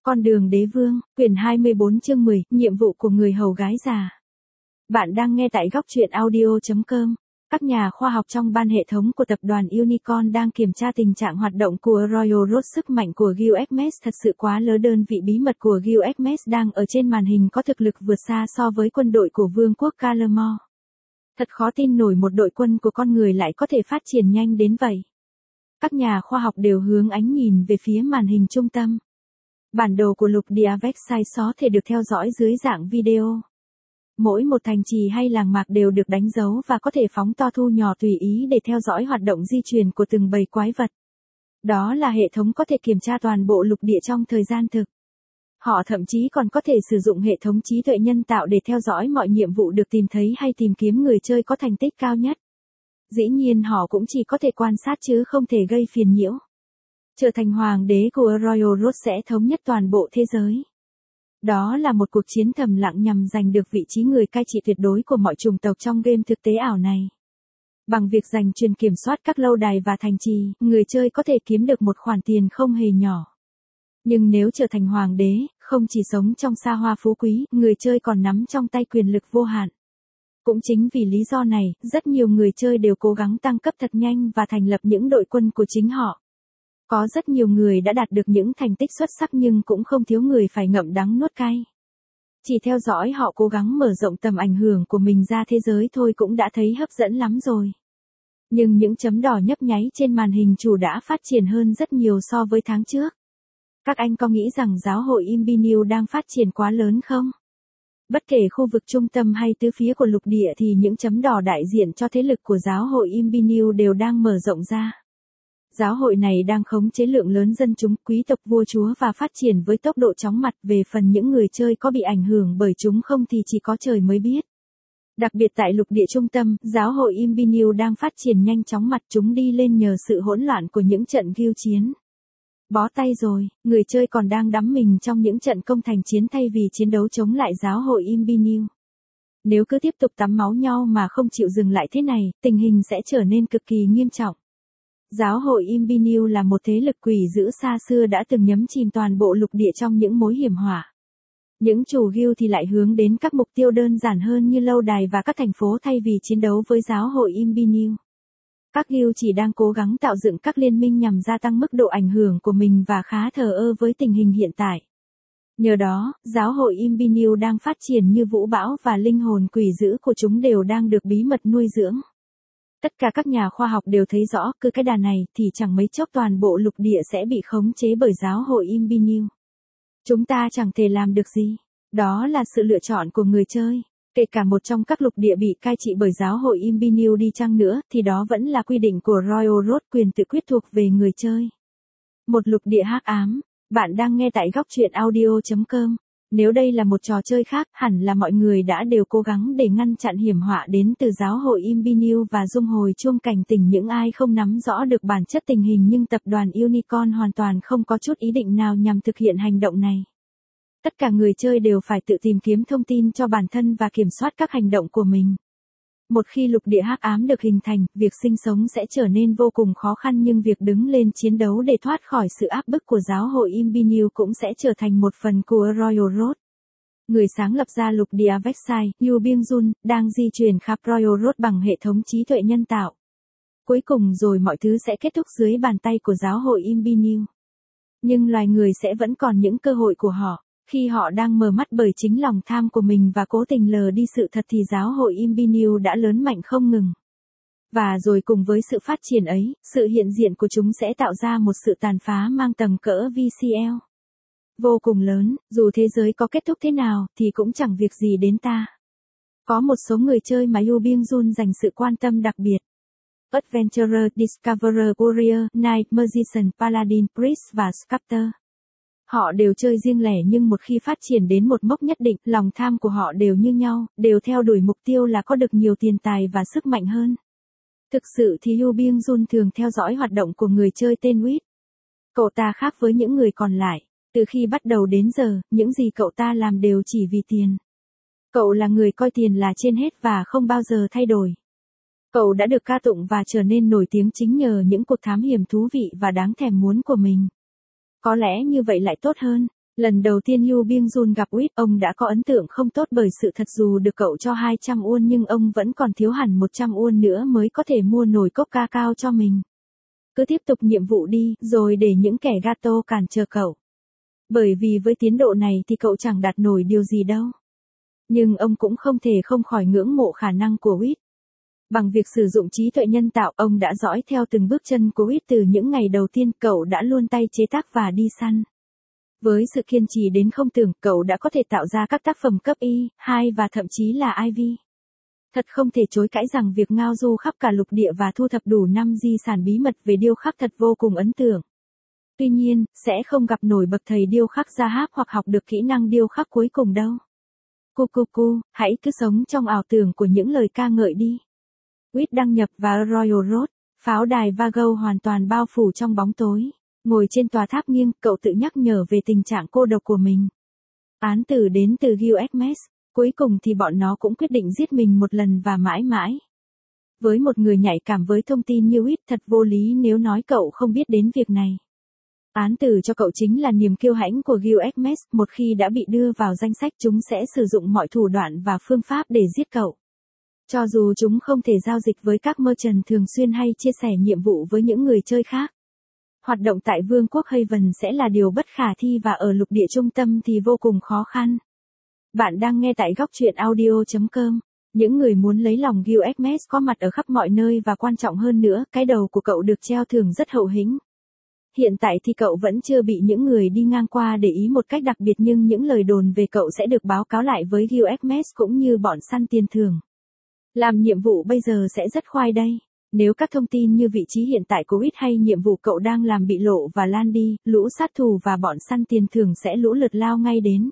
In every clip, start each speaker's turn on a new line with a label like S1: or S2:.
S1: Con đường đế vương, quyển 24 chương 10, nhiệm vụ của người hầu gái già. Bạn đang nghe tại góc truyện audio.com. Các nhà khoa học trong ban hệ thống của tập đoàn Unicorn đang kiểm tra tình trạng hoạt động của Royal Road. Sức mạnh của Gilgamesh thật sự quá lớn. Đơn vị bí mật của Gilgamesh đang ở trên màn hình có thực lực vượt xa so với quân đội của vương quốc Calamore. Thật khó tin nổi một đội quân của con người lại có thể phát triển nhanh đến vậy. Các nhà khoa học đều hướng ánh nhìn về phía màn hình trung tâm. Bản đồ của lục địa Versailles có thể được theo dõi dưới dạng video. Mỗi một thành trì hay làng mạc đều được đánh dấu và có thể phóng to thu nhỏ tùy ý để theo dõi hoạt động di chuyển của từng bầy quái vật. Đó là hệ thống có thể kiểm tra toàn bộ lục địa trong thời gian thực. Họ thậm chí còn có thể sử dụng hệ thống trí tuệ nhân tạo để theo dõi mọi nhiệm vụ được tìm thấy hay tìm kiếm người chơi có thành tích cao nhất. Dĩ nhiên họ cũng chỉ có thể quan sát chứ không thể gây phiền nhiễu. Trở thành hoàng đế của Royal Road sẽ thống nhất toàn bộ thế giới. Đó là một cuộc chiến thầm lặng nhằm giành được vị trí người cai trị tuyệt đối của mọi chủng tộc trong game thực tế ảo này. Bằng việc giành quyền kiểm soát các lâu đài và thành trì, người chơi có thể kiếm được một khoản tiền không hề nhỏ. Nhưng nếu trở thành hoàng đế, không chỉ sống trong xa hoa phú quý, người chơi còn nắm trong tay quyền lực vô hạn. Cũng chính vì lý do này, rất nhiều người chơi đều cố gắng tăng cấp thật nhanh và thành lập những đội quân của chính họ. Có rất nhiều người đã đạt được những thành tích xuất sắc nhưng cũng không thiếu người phải ngậm đắng nuốt cay. Chỉ theo dõi họ cố gắng mở rộng tầm ảnh hưởng của mình ra thế giới thôi cũng đã thấy hấp dẫn lắm rồi. Nhưng những chấm đỏ nhấp nháy trên màn hình chủ đã phát triển hơn rất nhiều so với tháng trước. Các anh có nghĩ rằng giáo hội Imbinew đang phát triển quá lớn không? Bất kể khu vực trung tâm hay tứ phía của lục địa thì những chấm đỏ đại diện cho thế lực của giáo hội Imbinew đều đang mở rộng ra. Giáo hội này đang khống chế lượng lớn dân chúng, quý tộc vua chúa và phát triển với tốc độ chóng mặt. Về phần những người chơi có bị ảnh hưởng bởi chúng không thì chỉ có trời mới biết. Đặc biệt tại lục địa trung tâm, giáo hội Imbinew đang phát triển nhanh chóng mặt chúng đi lên nhờ sự hỗn loạn của những trận guild chiến. Bó tay rồi, người chơi còn đang đắm mình trong những trận công thành chiến thay vì chiến đấu chống lại giáo hội Imbinew. Nếu cứ tiếp tục tắm máu nhau mà không chịu dừng lại thế này, tình hình sẽ trở nên cực kỳ nghiêm trọng. Giáo hội Imbinew là một thế lực quỷ dữ xa xưa đã từng nhấn chìm toàn bộ lục địa trong những mối hiểm họa. Những chủ guild thì lại hướng đến các mục tiêu đơn giản hơn như lâu đài và các thành phố thay vì chiến đấu với giáo hội Imbinew. Các guild chỉ đang cố gắng tạo dựng các liên minh nhằm gia tăng mức độ ảnh hưởng của mình và khá thờ ơ với tình hình hiện tại. Nhờ đó, giáo hội Imbinew đang phát triển như vũ bão và linh hồn quỷ dữ của chúng đều đang được bí mật nuôi dưỡng. Tất cả các nhà khoa học đều thấy rõ, cứ cái đà này thì chẳng mấy chốc toàn bộ lục địa sẽ bị khống chế bởi giáo hội Imbinew. Chúng ta chẳng thể làm được gì. Đó là sự lựa chọn của người chơi. Kể cả một trong các lục địa bị cai trị bởi giáo hội Imbinew đi chăng nữa, thì đó vẫn là quy định của Royal Road, quyền tự quyết thuộc về người chơi. Một lục địa hắc ám. Bạn đang nghe tại góc truyện audio.com. Nếu đây là một trò chơi khác, hẳn là mọi người đã đều cố gắng để ngăn chặn hiểm họa đến từ giáo hội Imbinew và dung hồi chuông cảnh tỉnh những ai không nắm rõ được bản chất tình hình, nhưng tập đoàn Unicorn hoàn toàn không có chút ý định nào nhằm thực hiện hành động này. Tất cả người chơi đều phải tự tìm kiếm thông tin cho bản thân và kiểm soát các hành động của mình. Một khi lục địa hắc ám được hình thành, việc sinh sống sẽ trở nên vô cùng khó khăn, nhưng việc đứng lên chiến đấu để thoát khỏi sự áp bức của giáo hội Imbinew cũng sẽ trở thành một phần của Royal Road. Người sáng lập ra lục địa Versailles, Yu Byung-jun, đang di chuyển khắp Royal Road bằng hệ thống trí tuệ nhân tạo. Cuối cùng rồi mọi thứ sẽ kết thúc dưới bàn tay của giáo hội Imbinew. Nhưng loài người sẽ vẫn còn những cơ hội của họ. Khi họ đang mờ mắt bởi chính lòng tham của mình và cố tình lờ đi sự thật thì giáo hội Imbinew đã lớn mạnh không ngừng. Và rồi cùng với sự phát triển ấy, sự hiện diện của chúng sẽ tạo ra một sự tàn phá mang tầm cỡ VCL. Vô cùng lớn, dù thế giới có kết thúc thế nào thì cũng chẳng việc gì đến ta. Có một số người chơi mà Yu Byung-jun dành sự quan tâm đặc biệt. Adventurer, Discoverer, Warrior, Knight, Magician, Paladin, Priest và Sculptor. Họ đều chơi riêng lẻ nhưng một khi phát triển đến một mốc nhất định, lòng tham của họ đều như nhau, đều theo đuổi mục tiêu là có được nhiều tiền tài và sức mạnh hơn. Thực sự thì Yu Byung-jun thường theo dõi hoạt động của người chơi tên Wit. Cậu ta khác với những người còn lại, từ khi bắt đầu đến giờ, những gì cậu ta làm đều chỉ vì tiền. Cậu là người coi tiền là trên hết và không bao giờ thay đổi. Cậu đã được ca tụng và trở nên nổi tiếng chính nhờ những cuộc thám hiểm thú vị và đáng thèm muốn của mình. Có lẽ như vậy lại tốt hơn. Lần đầu tiên Yu Byung-jun gặp Wit, ông đã có ấn tượng không tốt bởi sự thật dù được cậu cho 200 won nhưng ông vẫn còn thiếu hẳn 100 won nữa mới có thể mua nổi cốc ca cao cho mình. Cứ tiếp tục nhiệm vụ đi, rồi để những kẻ gato cản trở cậu. Bởi vì với tiến độ này thì cậu chẳng đạt nổi điều gì đâu. Nhưng ông cũng không thể không khỏi ngưỡng mộ khả năng của Wit. Bằng việc sử dụng trí tuệ nhân tạo, ông đã dõi theo từng bước chân của Wit từ những ngày đầu tiên cậu đã luôn tay chế tác và đi săn. Với sự kiên trì đến không tưởng, cậu đã có thể tạo ra các tác phẩm cấp Y, 2 và thậm chí là IV. Thật không thể chối cãi rằng việc ngao du khắp cả lục địa và thu thập đủ 5 di sản bí mật về điêu khắc thật vô cùng ấn tượng. Tuy nhiên, sẽ không gặp nổi bậc thầy điêu khắc Zahab hoặc học được kỹ năng điêu khắc cuối cùng đâu. Cu, hãy cứ sống trong ảo tưởng của những lời ca ngợi đi. Wit đăng nhập vào Royal Road, pháo đài Vago hoàn toàn bao phủ trong bóng tối. Ngồi trên tòa tháp nghiêng, cậu tự nhắc nhở về tình trạng cô độc của mình. Án tử đến từ Gilgamesh, cuối cùng thì bọn nó cũng quyết định giết mình một lần và mãi mãi. Với một người nhạy cảm với thông tin như Wit, thật vô lý nếu nói cậu không biết đến việc này. Án tử cho cậu chính là niềm kiêu hãnh của Gilgamesh, một khi đã bị đưa vào danh sách chúng sẽ sử dụng mọi thủ đoạn và phương pháp để giết cậu. Cho dù chúng không thể giao dịch với các merchant thường xuyên hay chia sẻ nhiệm vụ với những người chơi khác. Hoạt động tại Vương quốc Haven sẽ là điều bất khả thi và ở lục địa trung tâm thì vô cùng khó khăn. Bạn đang nghe tại góc truyện audio.com. Những người muốn lấy lòng Gilgamesh có mặt ở khắp mọi nơi và quan trọng hơn nữa, cái đầu của cậu được treo thưởng rất hậu hĩnh. Hiện tại thì cậu vẫn chưa bị những người đi ngang qua để ý một cách đặc biệt nhưng những lời đồn về cậu sẽ được báo cáo lại với Gilgamesh cũng như bọn săn tiền thưởng. Làm nhiệm vụ bây giờ sẽ rất khoai đây. Nếu các thông tin như vị trí hiện tại của Wit hay nhiệm vụ cậu đang làm bị lộ và lan đi, lũ sát thủ và bọn săn tiền thưởng sẽ lũ lượt lao ngay đến.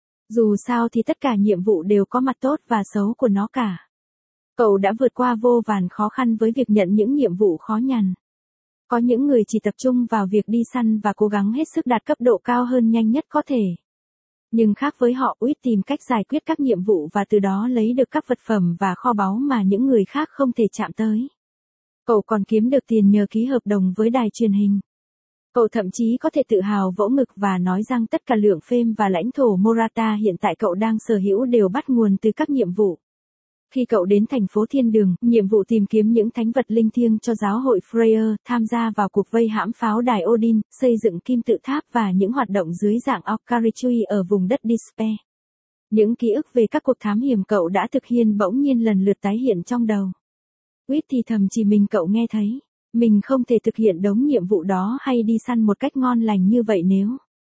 S1: Dù sao thì tất cả nhiệm vụ đều có mặt tốt và xấu của nó cả. Cậu đã vượt qua vô vàn khó khăn với việc nhận những nhiệm vụ khó nhằn. Có những người chỉ tập trung vào việc đi săn và cố gắng hết sức đạt cấp độ cao hơn nhanh nhất có thể. Nhưng khác với họ, Wit tìm cách giải quyết các nhiệm vụ và từ đó lấy được các vật phẩm và kho báu mà những người khác không thể chạm tới. Cậu còn kiếm được tiền nhờ ký hợp đồng với đài truyền hình. Cậu thậm chí có thể tự hào vỗ ngực và nói rằng tất cả lượng phêm và lãnh thổ Morata hiện tại cậu đang sở hữu đều bắt nguồn từ các nhiệm vụ. Khi cậu đến thành phố Thiên Đường, nhiệm vụ tìm kiếm những thánh vật linh thiêng cho giáo hội Freyr, tham gia vào cuộc vây hãm pháo đài Odin, xây dựng kim tự tháp và những hoạt động dưới dạng Okarichui ở vùng đất Despair. Những ký ức về các cuộc thám hiểm cậu đã thực hiện bỗng nhiên lần lượt tái hiện trong đầu. Wit thì thầm chỉ mình cậu nghe thấy. Mình không thể thực hiện đống nhiệm vụ đó hay đi săn một cách ngon lành như vậy nếu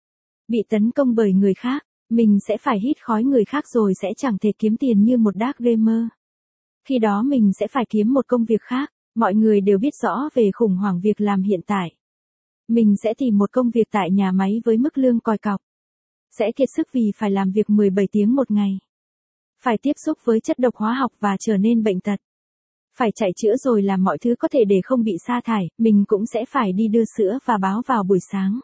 S1: bị tấn công bởi người khác. Mình sẽ phải hít khói người khác rồi sẽ chẳng thể kiếm tiền như một dark gamer. Khi đó mình sẽ phải kiếm một công việc khác. Mọi người đều biết rõ về khủng hoảng việc làm hiện tại. Mình sẽ tìm một công việc tại nhà máy với mức lương còi cọc. Sẽ kiệt sức vì phải làm việc 17 tiếng một ngày. Phải tiếp xúc với chất độc hóa học và trở nên bệnh tật. Phải chạy chữa rồi làm mọi thứ có thể để không bị sa thải, mình cũng sẽ phải đi đưa sữa và báo vào buổi sáng.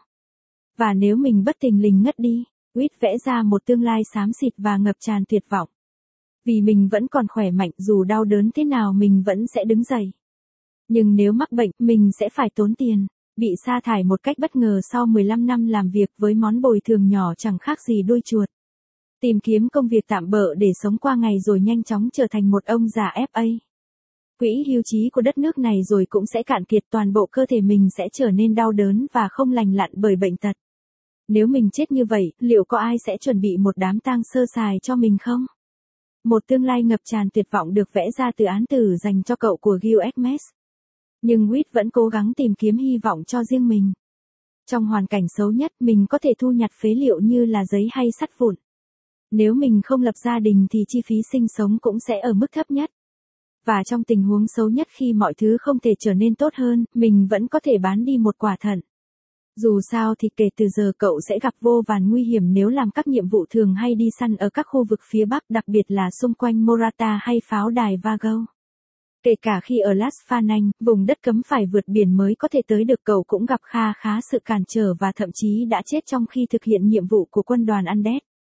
S1: Và nếu mình bất thình lình ngất đi, Wit vẽ ra một tương lai xám xịt và ngập tràn tuyệt vọng. Vì mình vẫn còn khỏe mạnh dù đau đớn thế nào mình vẫn sẽ đứng dậy. Nhưng nếu mắc bệnh, mình sẽ phải tốn tiền, bị sa thải một cách bất ngờ sau 15 năm làm việc với món bồi thường nhỏ chẳng khác gì đuôi chuột. Tìm kiếm công việc tạm bợ để sống qua ngày rồi nhanh chóng trở thành một ông già FA. Quỹ hưu trí của đất nước này rồi cũng sẽ cạn kiệt, toàn bộ cơ thể mình sẽ trở nên đau đớn và không lành lặn bởi bệnh tật. Nếu mình chết như vậy, liệu có ai sẽ chuẩn bị một đám tang sơ sài cho mình không? Một tương lai ngập tràn tuyệt vọng được vẽ ra từ án tử dành cho cậu của Gilgamesh. Nhưng Wit vẫn cố gắng tìm kiếm hy vọng cho riêng mình. Trong hoàn cảnh xấu nhất, mình có thể thu nhặt phế liệu như là giấy hay sắt vụn. Nếu mình không lập gia đình thì chi phí sinh sống cũng sẽ ở mức thấp nhất. Và trong tình huống xấu nhất khi mọi thứ không thể trở nên tốt hơn, mình vẫn có thể bán đi một quả thận. Dù sao thì kể từ giờ cậu sẽ gặp vô vàn nguy hiểm nếu làm các nhiệm vụ thường hay đi săn ở các khu vực phía Bắc, đặc biệt là xung quanh Morata hay pháo đài Vago. Kể cả khi ở Las Phanang, vùng đất cấm phải vượt biển mới có thể tới được, cậu cũng gặp khá sự cản trở và thậm chí đã chết trong khi thực hiện nhiệm vụ của quân đoàn Undead.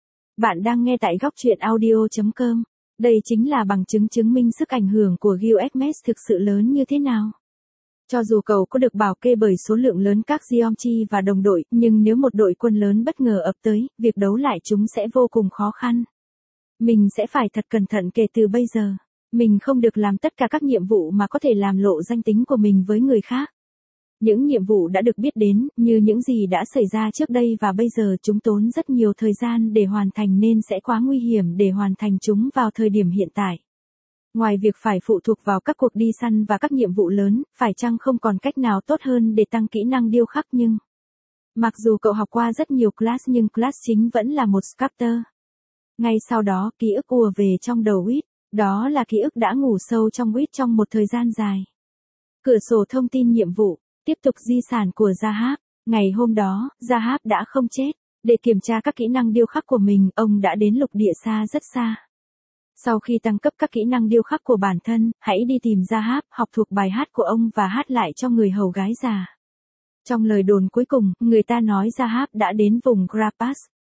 S1: Bạn đang nghe tại góc truyện audio.com. Đây chính là bằng chứng chứng minh sức ảnh hưởng của Gilgamesh thực sự lớn như thế nào. Cho dù cậu có được bảo kê bởi số lượng lớn các Geomchi và đồng đội, nhưng nếu một đội quân lớn bất ngờ ập tới, việc đấu lại chúng sẽ vô cùng khó khăn. Mình sẽ phải thật cẩn thận kể từ bây giờ. Mình không được làm tất cả các nhiệm vụ mà có thể làm lộ danh tính của mình với người khác. Những nhiệm vụ đã được biết đến, như những gì đã xảy ra trước đây và bây giờ chúng tốn rất nhiều thời gian để hoàn thành nên sẽ quá nguy hiểm để hoàn thành chúng vào thời điểm hiện tại. Ngoài việc phải phụ thuộc vào các cuộc đi săn và các nhiệm vụ lớn, phải chăng không còn cách nào tốt hơn để tăng kỹ năng điêu khắc nhưng... Mặc dù cậu học qua rất nhiều class nhưng class chính vẫn là một sculptor. Ngay sau đó, ký ức ùa về trong đầu Whit, đó là ký ức đã ngủ sâu trong Whit trong một thời gian dài. Cửa sổ thông tin nhiệm vụ, tiếp tục di sản của Zahab. Ngày hôm đó, Zahab đã không chết. Để kiểm tra các kỹ năng điêu khắc của mình, ông đã đến lục địa xa rất xa. Sau khi tăng cấp các kỹ năng điêu khắc của bản thân, hãy đi tìm Zahab, học thuộc bài hát của ông và hát lại cho người hầu gái già. Trong lời đồn cuối cùng, người ta nói Zahab đã đến vùng Grapas.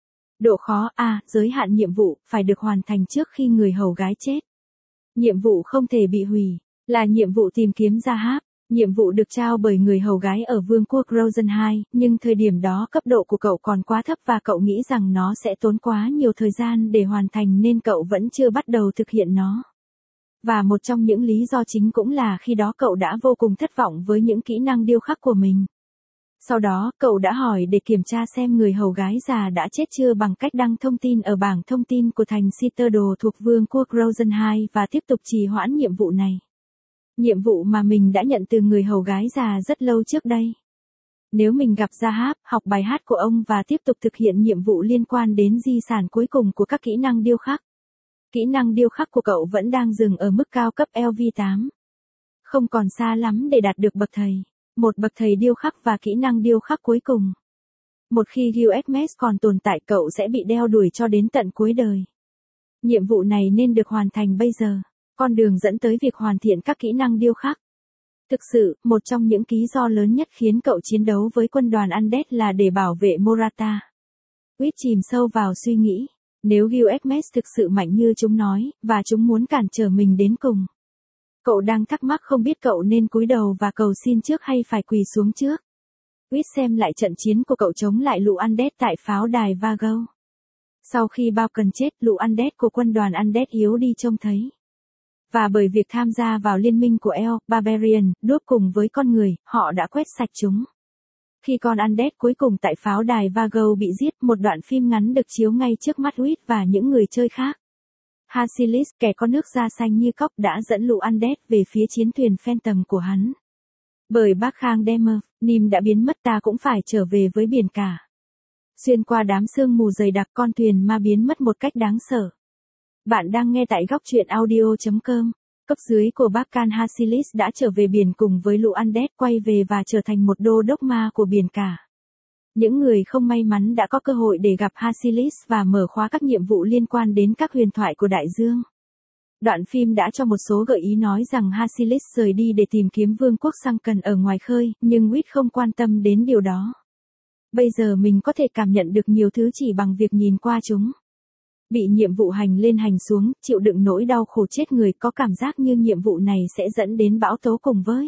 S1: Độ khó A, giới hạn nhiệm vụ, phải được hoàn thành trước khi người hầu gái chết. Nhiệm vụ không thể bị hủy, là nhiệm vụ tìm kiếm Zahab. Nhiệm vụ được trao bởi người hầu gái ở vương quốc Rosenheim, nhưng thời điểm đó cấp độ của cậu còn quá thấp và cậu nghĩ rằng nó sẽ tốn quá nhiều thời gian để hoàn thành nên cậu vẫn chưa bắt đầu thực hiện nó. Và một trong những lý do chính cũng là khi đó cậu đã vô cùng thất vọng với những kỹ năng điêu khắc của mình. Sau đó, cậu đã hỏi để kiểm tra xem người hầu gái già đã chết chưa bằng cách đăng thông tin ở bảng thông tin của thành Citadel thuộc vương quốc Rosenheim và tiếp tục trì hoãn nhiệm vụ này. Nhiệm vụ mà mình đã nhận từ người hầu gái già rất lâu trước đây. Nếu mình gặp Zahab, học bài hát của ông và tiếp tục thực hiện nhiệm vụ liên quan đến di sản cuối cùng của các kỹ năng điêu khắc. Kỹ năng điêu khắc của cậu vẫn đang dừng ở mức cao cấp LV8. Không còn xa lắm để đạt được bậc thầy. Một bậc thầy điêu khắc và kỹ năng điêu khắc cuối cùng. Một khi Gilgamesh còn tồn tại cậu sẽ bị đeo đuổi cho đến tận cuối đời. Nhiệm vụ này nên được hoàn thành bây giờ. Con đường dẫn tới việc hoàn thiện các kỹ năng điêu khắc. Thực sự, một trong những lý do lớn nhất khiến cậu chiến đấu với quân đoàn Undead là để bảo vệ Morata. Whit chìm sâu vào suy nghĩ. Nếu Gilgamesh thực sự mạnh như chúng nói, và chúng muốn cản trở mình đến cùng. Cậu đang thắc mắc không biết cậu nên cúi đầu và cầu xin trước hay phải quỳ xuống trước. Whit xem lại trận chiến của cậu chống lại lũ Undead tại pháo đài Vago. Sau khi Balkan chết, lũ Undead của quân đoàn Undead yếu đi trông thấy. Và bởi việc tham gia vào liên minh của El, Barbarian, đốt cùng với con người, họ đã quét sạch chúng. Khi con Undead cuối cùng tại pháo đài Vago bị giết, một đoạn phim ngắn được chiếu ngay trước mắt Whit và những người chơi khác. Hasilis, kẻ có nước da xanh như cóc đã dẫn lũ Undead về phía chiến thuyền Phantom của hắn. Bởi bác Khang Demer, Nim đã biến mất ta cũng phải trở về với biển cả. Xuyên qua đám sương mù dày đặc con thuyền ma biến mất một cách đáng sợ. Bạn đang nghe tại góc truyện audio.com. Cấp dưới của Bacan Hasilis đã trở về biển cùng với lũ Undead quay về và trở thành một đô đốc ma của biển cả. Những người không may mắn đã có cơ hội để gặp Hasilis và mở khóa các nhiệm vụ liên quan đến các huyền thoại của đại dương. Đoạn phim đã cho một số gợi ý nói rằng Hasilis rời đi để tìm kiếm vương quốc Sunken ở ngoài khơi, nhưng Whit không quan tâm đến điều đó. Bây giờ mình có thể cảm nhận được nhiều thứ chỉ bằng việc nhìn qua chúng. Bị nhiệm vụ hành lên hành xuống, chịu đựng nỗi đau khổ chết người, có cảm giác như nhiệm vụ này sẽ dẫn đến bão tố cùng với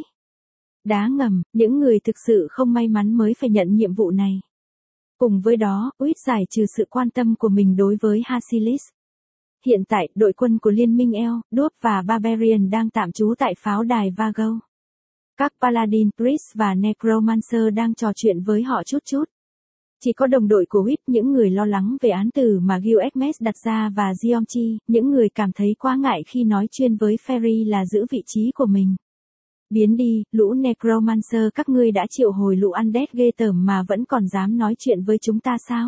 S1: đá ngầm, những người thực sự không may mắn mới phải nhận nhiệm vụ này. Cùng với đó, Whit giải trừ sự quan tâm của mình đối với Hasilis. Hiện tại, đội quân của Liên minh El, Dwarf và Barbarian đang tạm trú tại pháo đài Vago. Các Paladin, Priest và Necromancer đang trò chuyện với họ chút chút. Chỉ có đồng đội của Whit, những người lo lắng về án tử mà Gilgamesh đặt ra và Geomchi, những người cảm thấy quá ngại khi nói chuyện với Ferry là giữ vị trí của mình. Biến đi, lũ Necromancer, các ngươi đã triệu hồi lũ Undead ghê tởm mà vẫn còn dám nói chuyện với chúng ta sao?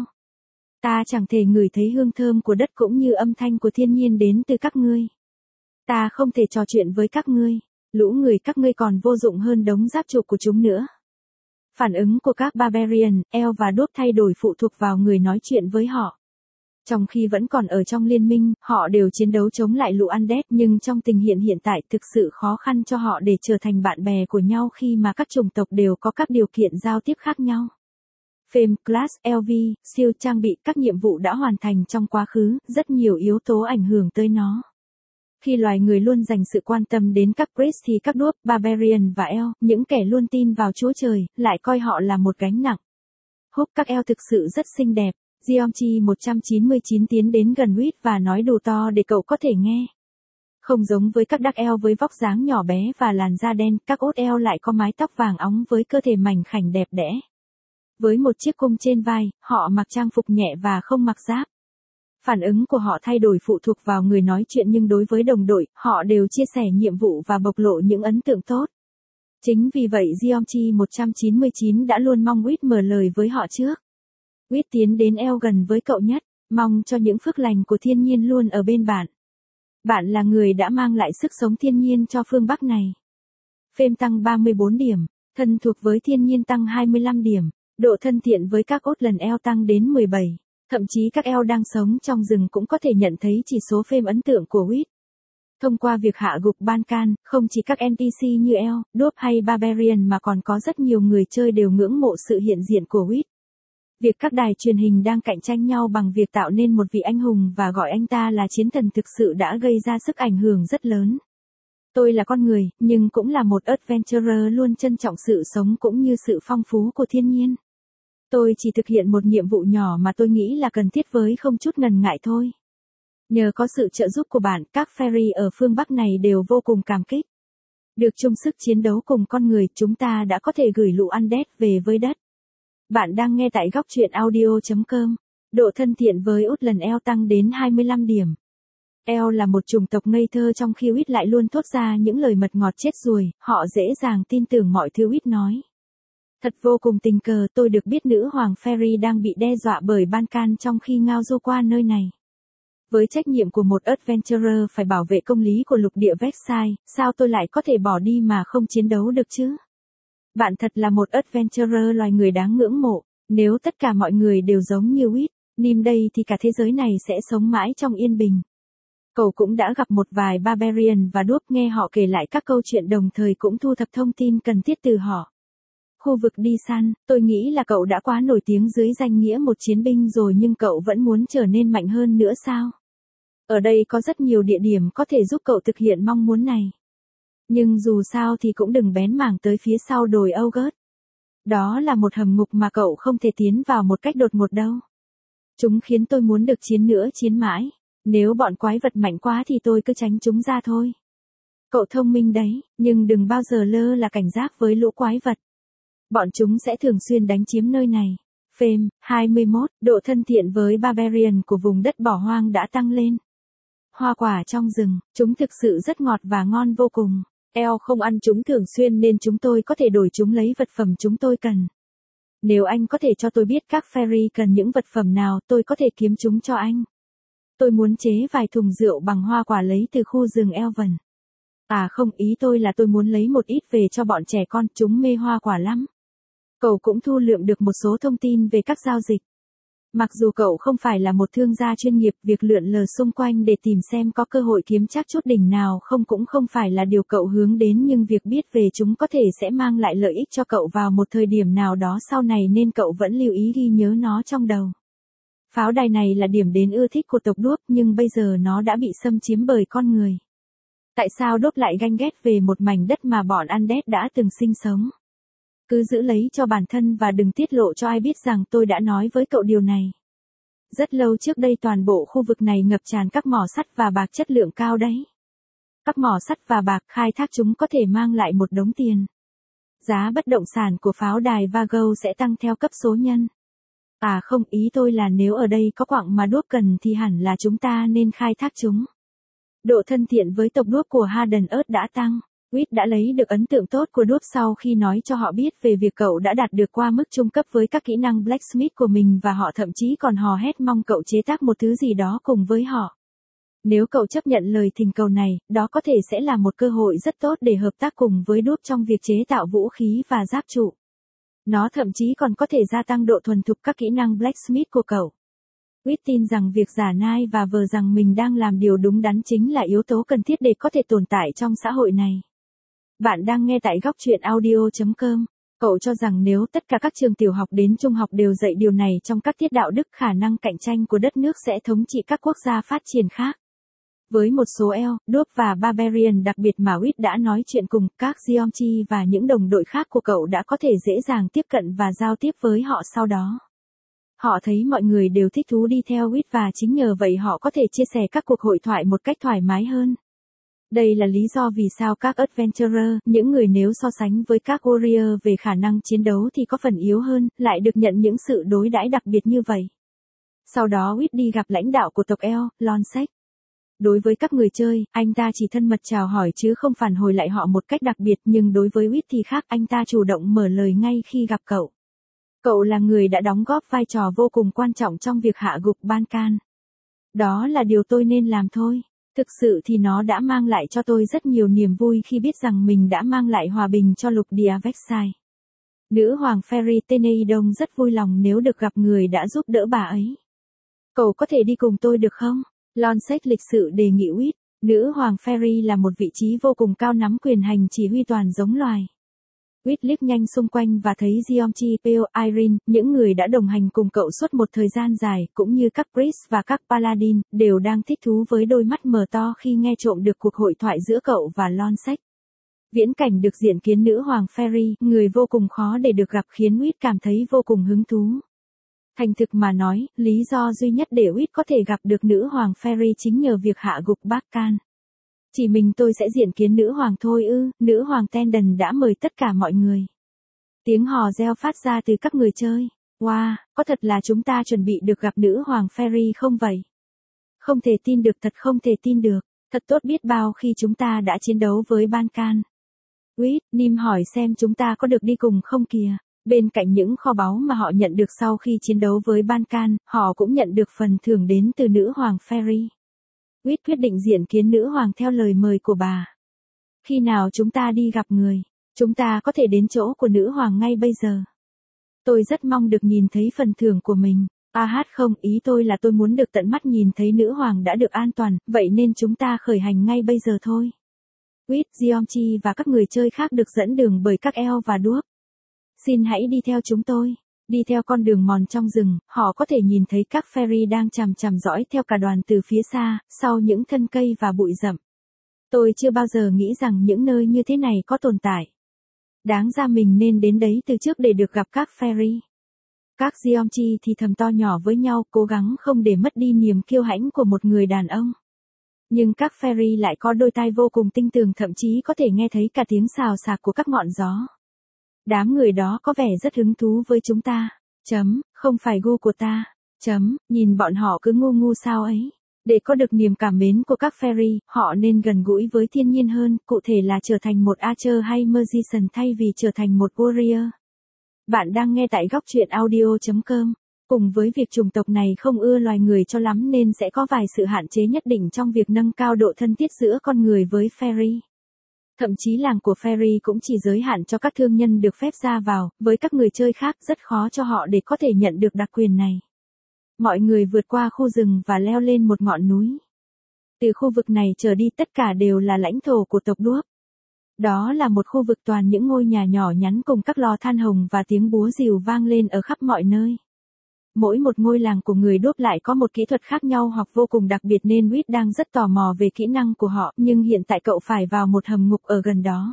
S1: Ta chẳng thể ngửi thấy hương thơm của đất cũng như âm thanh của thiên nhiên đến từ các ngươi. Ta không thể trò chuyện với các ngươi, lũ người các ngươi còn vô dụng hơn đống giáp trụ của chúng nữa. Phản ứng của các Barbarian, El và Dwarf thay đổi phụ thuộc vào người nói chuyện với họ. Trong khi vẫn còn ở trong liên minh, họ đều chiến đấu chống lại lũ Undead, nhưng trong tình hiện tại thực sự khó khăn cho họ để trở thành bạn bè của nhau khi mà các chủng tộc đều có các điều kiện giao tiếp khác nhau. Fame, Class, LV, siêu trang bị, các nhiệm vụ đã hoàn thành trong quá khứ, rất nhiều yếu tố ảnh hưởng tới nó. Khi loài người luôn dành sự quan tâm đến các priest thì các đuốc, barbarian và elf, những kẻ luôn tin vào Chúa Trời, lại coi họ là một gánh nặng. Húp các elf thực sự rất xinh đẹp. Geomchi 199 tiến đến gần Whit và nói đủ to để cậu có thể nghe. Không giống với các dark elf với vóc dáng nhỏ bé và làn da đen, các old elf lại có mái tóc vàng óng với cơ thể mảnh khảnh đẹp đẽ. Với một chiếc cung trên vai, họ mặc trang phục nhẹ và không mặc giáp. Phản ứng của họ thay đổi phụ thuộc vào người nói chuyện, nhưng đối với đồng đội, họ đều chia sẻ nhiệm vụ và bộc lộ những ấn tượng tốt. Chính vì vậy Geomchi 199 đã luôn mong Whit mở lời với họ trước. Whit tiến đến eo gần với cậu nhất, mong cho những phước lành của thiên nhiên luôn ở bên bạn. Bạn là người đã mang lại sức sống thiên nhiên cho phương Bắc này. Phêm tăng 34 điểm, thân thuộc với thiên nhiên tăng 25 điểm, độ thân thiện với các Outland elf tăng đến 17. Thậm chí các elf đang sống trong rừng cũng có thể nhận thấy chỉ số phêm ấn tượng của Whit. Thông qua việc hạ gục Bankan, không chỉ các NPC như elf, dwarf hay barbarian mà còn có rất nhiều người chơi đều ngưỡng mộ sự hiện diện của Whit. Việc các đài truyền hình đang cạnh tranh nhau bằng việc tạo nên một vị anh hùng và gọi anh ta là chiến thần thực sự đã gây ra sức ảnh hưởng rất lớn. Tôi là con người, nhưng cũng là một adventurer luôn trân trọng sự sống cũng như sự phong phú của thiên nhiên. Tôi chỉ thực hiện một nhiệm vụ nhỏ mà tôi nghĩ là cần thiết với không chút ngần ngại thôi. Nhờ có sự trợ giúp của bạn, các fairy ở phương Bắc này đều vô cùng cảm kích. Được chung sức chiến đấu cùng con người, chúng ta đã có thể gửi lũ undead về với đất. Bạn đang nghe tại góc truyện audio.com. Độ thân thiện với Outland elf tăng đến 25 điểm. Elf là một chủng tộc ngây thơ, trong khi Whit lại luôn thốt ra những lời mật ngọt chết ruồi, họ dễ dàng tin tưởng mọi thứ Whit nói. Thật vô cùng tình cờ tôi được biết nữ hoàng Fairy đang bị đe dọa bởi Bankan trong khi ngao du qua nơi này. Với trách nhiệm của một adventurer phải bảo vệ công lý của lục địa Vexai, sao tôi lại có thể bỏ đi mà không chiến đấu được chứ? Bạn thật là một adventurer loài người đáng ngưỡng mộ. Nếu tất cả mọi người đều giống như Whit, Nim đây thì cả thế giới này sẽ sống mãi trong yên bình. Cậu cũng đã gặp một vài barbarian và dwarf, nghe họ kể lại các câu chuyện đồng thời cũng thu thập thông tin cần thiết từ họ. Khu vực đi săn, tôi nghĩ là cậu đã quá nổi tiếng dưới danh nghĩa một chiến binh rồi, nhưng cậu vẫn muốn trở nên mạnh hơn nữa sao? Ở đây có rất nhiều địa điểm có thể giúp cậu thực hiện mong muốn này. Nhưng dù sao thì cũng đừng bén mảng tới phía sau đồi August. Đó là một hầm ngục mà cậu không thể tiến vào một cách đột ngột đâu. Chúng khiến tôi muốn được chiến nữa, chiến mãi. Nếu bọn quái vật mạnh quá thì tôi cứ tránh chúng ra thôi. Cậu thông minh đấy, nhưng đừng bao giờ lơ là cảnh giác với lũ quái vật. Bọn chúng sẽ thường xuyên đánh chiếm nơi này. Phêm 21, độ thân thiện với barbarian của vùng đất bỏ hoang đã tăng lên. Hoa quả trong rừng, chúng thực sự rất ngọt và ngon vô cùng. Elf không ăn chúng thường xuyên nên chúng tôi có thể đổi chúng lấy vật phẩm chúng tôi cần. Nếu anh có thể cho tôi biết các fairy cần những vật phẩm nào, tôi có thể kiếm chúng cho anh. Tôi muốn chế vài thùng rượu bằng hoa quả lấy từ khu rừng Elven. À không, ý tôi là tôi muốn lấy một ít về cho bọn trẻ con, chúng mê hoa quả lắm. Cậu cũng thu lượm được một số thông tin về các giao dịch. Mặc dù cậu không phải là một thương gia chuyên nghiệp, việc lượn lờ xung quanh để tìm xem có cơ hội kiếm chắc chút đỉnh nào không cũng không phải là điều cậu hướng đến, nhưng việc biết về chúng có thể sẽ mang lại lợi ích cho cậu vào một thời điểm nào đó sau này nên cậu vẫn lưu ý ghi nhớ nó trong đầu. Pháo đài này là điểm đến ưa thích của tộc đuốc, nhưng bây giờ nó đã bị xâm chiếm bởi con người. Tại sao đốt lại ganh ghét về một mảnh đất mà bọn undead đã từng sinh sống? Cứ giữ lấy cho bản thân và đừng tiết lộ cho ai biết rằng tôi đã nói với cậu điều này. Rất lâu trước đây toàn bộ khu vực này ngập tràn các mỏ sắt và bạc chất lượng cao đấy. Các mỏ sắt và bạc, khai thác chúng có thể mang lại một đống tiền. Giá bất động sản của pháo đài Vago sẽ tăng theo cấp số nhân. À không, ý tôi là nếu ở đây có quặng mà đuốc cần thì hẳn là chúng ta nên khai thác chúng. Độ thân thiện với tộc đuốc của Harden Earth đã tăng. Whit đã lấy được ấn tượng tốt của đuốc sau khi nói cho họ biết về việc cậu đã đạt được qua mức trung cấp với các kỹ năng blacksmith của mình, và họ thậm chí còn hò hét mong cậu chế tác một thứ gì đó cùng với họ. Nếu cậu chấp nhận lời thỉnh cầu này, đó có thể sẽ là một cơ hội rất tốt để hợp tác cùng với đuốc trong việc chế tạo vũ khí và giáp trụ. Nó thậm chí còn có thể gia tăng độ thuần thục các kỹ năng blacksmith của cậu. Whit tin rằng việc giả nai và vờ rằng mình đang làm điều đúng đắn chính là yếu tố cần thiết để có thể tồn tại trong xã hội này. Bạn đang nghe tại góc truyện audio.com. Cậu cho rằng nếu tất cả các trường tiểu học đến trung học đều dạy điều này trong các tiết đạo đức, khả năng cạnh tranh của đất nước sẽ thống trị các quốc gia phát triển khác. Với một số elf, dwarf và barbarian đặc biệt mà Whit đã nói chuyện cùng, các Geomchi và những đồng đội khác của cậu đã có thể dễ dàng tiếp cận và giao tiếp với họ sau đó. Họ thấy mọi người đều thích thú đi theo Whit và chính nhờ vậy họ có thể chia sẻ các cuộc hội thoại một cách thoải mái hơn. Đây là lý do vì sao các adventurer, những người nếu so sánh với các warrior về khả năng chiến đấu thì có phần yếu hơn, lại được nhận những sự đối đãi đặc biệt như vậy. Sau đó Whit đi gặp lãnh đạo của tộc elf, Lonsec. Đối với các người chơi, anh ta chỉ thân mật chào hỏi chứ không phản hồi lại họ một cách đặc biệt, nhưng đối với Whit thì khác, anh ta chủ động mở lời ngay khi gặp cậu. Cậu là người đã đóng góp vai trò vô cùng quan trọng trong việc hạ gục Ban-can. Đó là điều tôi nên làm thôi. Thực sự thì nó đã mang lại cho tôi rất nhiều niềm vui khi biết rằng mình đã mang lại hòa bình cho lục địa Vexai. Nữ hoàng Fairy Teneidon rất vui lòng nếu được gặp người đã giúp đỡ bà ấy. Cậu có thể đi cùng tôi được không? Lonsec lịch sự đề nghị Whit. Nữ hoàng Fairy là một vị trí vô cùng cao nắm quyền hành chỉ huy toàn giống loài. Whit liếc nhanh xung quanh và thấy Geomchi, Peo, Irene, những người đã đồng hành cùng cậu suốt một thời gian dài, cũng như các priest và các paladin, đều đang thích thú với đôi mắt mở to khi nghe trộm được cuộc hội thoại giữa cậu và Lonsec. Viễn cảnh được diện kiến nữ hoàng Fairy, người vô cùng khó để được gặp khiến Whit cảm thấy vô cùng hứng thú. Thành thực mà nói, lý do duy nhất để Whit có thể gặp được nữ hoàng Fairy chính nhờ việc hạ gục Ban-can. Chỉ mình tôi sẽ diện kiến nữ hoàng thôi ư? Nữ hoàng Tendon đã mời tất cả mọi người. Tiếng hò reo phát ra từ các người chơi. Wow, có thật là chúng ta chuẩn bị được gặp nữ hoàng Fairy không vậy? Không thể tin được, thật không thể tin được. Thật tốt biết bao khi chúng ta đã chiến đấu với Ban-can. Whit, Nim hỏi xem chúng ta có được đi cùng không kìa. Bên cạnh những kho báu mà họ nhận được sau khi chiến đấu với Ban-can, họ cũng nhận được phần thưởng đến từ nữ hoàng Fairy. Whit quyết định diện kiến nữ hoàng theo lời mời của bà. Khi nào chúng ta đi gặp người, chúng ta có thể đến chỗ của nữ hoàng ngay bây giờ. Tôi rất mong được nhìn thấy phần thưởng của mình. Không, ý tôi là tôi muốn được tận mắt nhìn thấy nữ hoàng đã được an toàn, vậy nên chúng ta khởi hành ngay bây giờ thôi. Whit, Geomchi và các người chơi khác được dẫn đường bởi các elf và dwarf. Xin hãy đi theo chúng tôi. Đi theo con đường mòn trong rừng, họ có thể nhìn thấy các fairy đang chằm chằm dõi theo cả đoàn từ phía xa, sau những thân cây và bụi rậm. Tôi chưa bao giờ nghĩ rằng những nơi như thế này có tồn tại. Đáng ra mình nên đến đấy từ trước để được gặp các fairy. Các Geomchi thì thầm to nhỏ với nhau, cố gắng không để mất đi niềm kiêu hãnh của một người đàn ông. Nhưng các fairy lại có đôi tai vô cùng tinh tường, thậm chí có thể nghe thấy cả tiếng xào xạc của các ngọn gió. Đám người đó có vẻ rất hứng thú với chúng ta. Không phải gu của ta. Nhìn bọn họ cứ ngu ngu sao ấy. Để có được niềm cảm mến của các fairy, họ nên gần gũi với thiên nhiên hơn, cụ thể là trở thành một archer hay magician thay vì trở thành một warrior. Bạn đang nghe tại góc truyện audio.com. Cùng với việc chủng tộc này không ưa loài người cho lắm nên sẽ có vài sự hạn chế nhất định trong việc nâng cao độ thân thiết giữa con người với fairy. Thậm chí làng của fairy cũng chỉ giới hạn cho các thương nhân được phép ra vào, với các người chơi khác rất khó cho họ để có thể nhận được đặc quyền này. Mọi người vượt qua khu rừng và leo lên một ngọn núi. Từ khu vực này trở đi tất cả đều là lãnh thổ của tộc Dwarf. Đó là một khu vực toàn những ngôi nhà nhỏ nhắn cùng các lò than hồng và tiếng búa rìu vang lên ở khắp mọi nơi. Mỗi một ngôi làng của người Dwarf lại có một kỹ thuật khác nhau hoặc vô cùng đặc biệt nên Whit đang rất tò mò về kỹ năng của họ, nhưng hiện tại cậu phải vào một hầm ngục ở gần đó.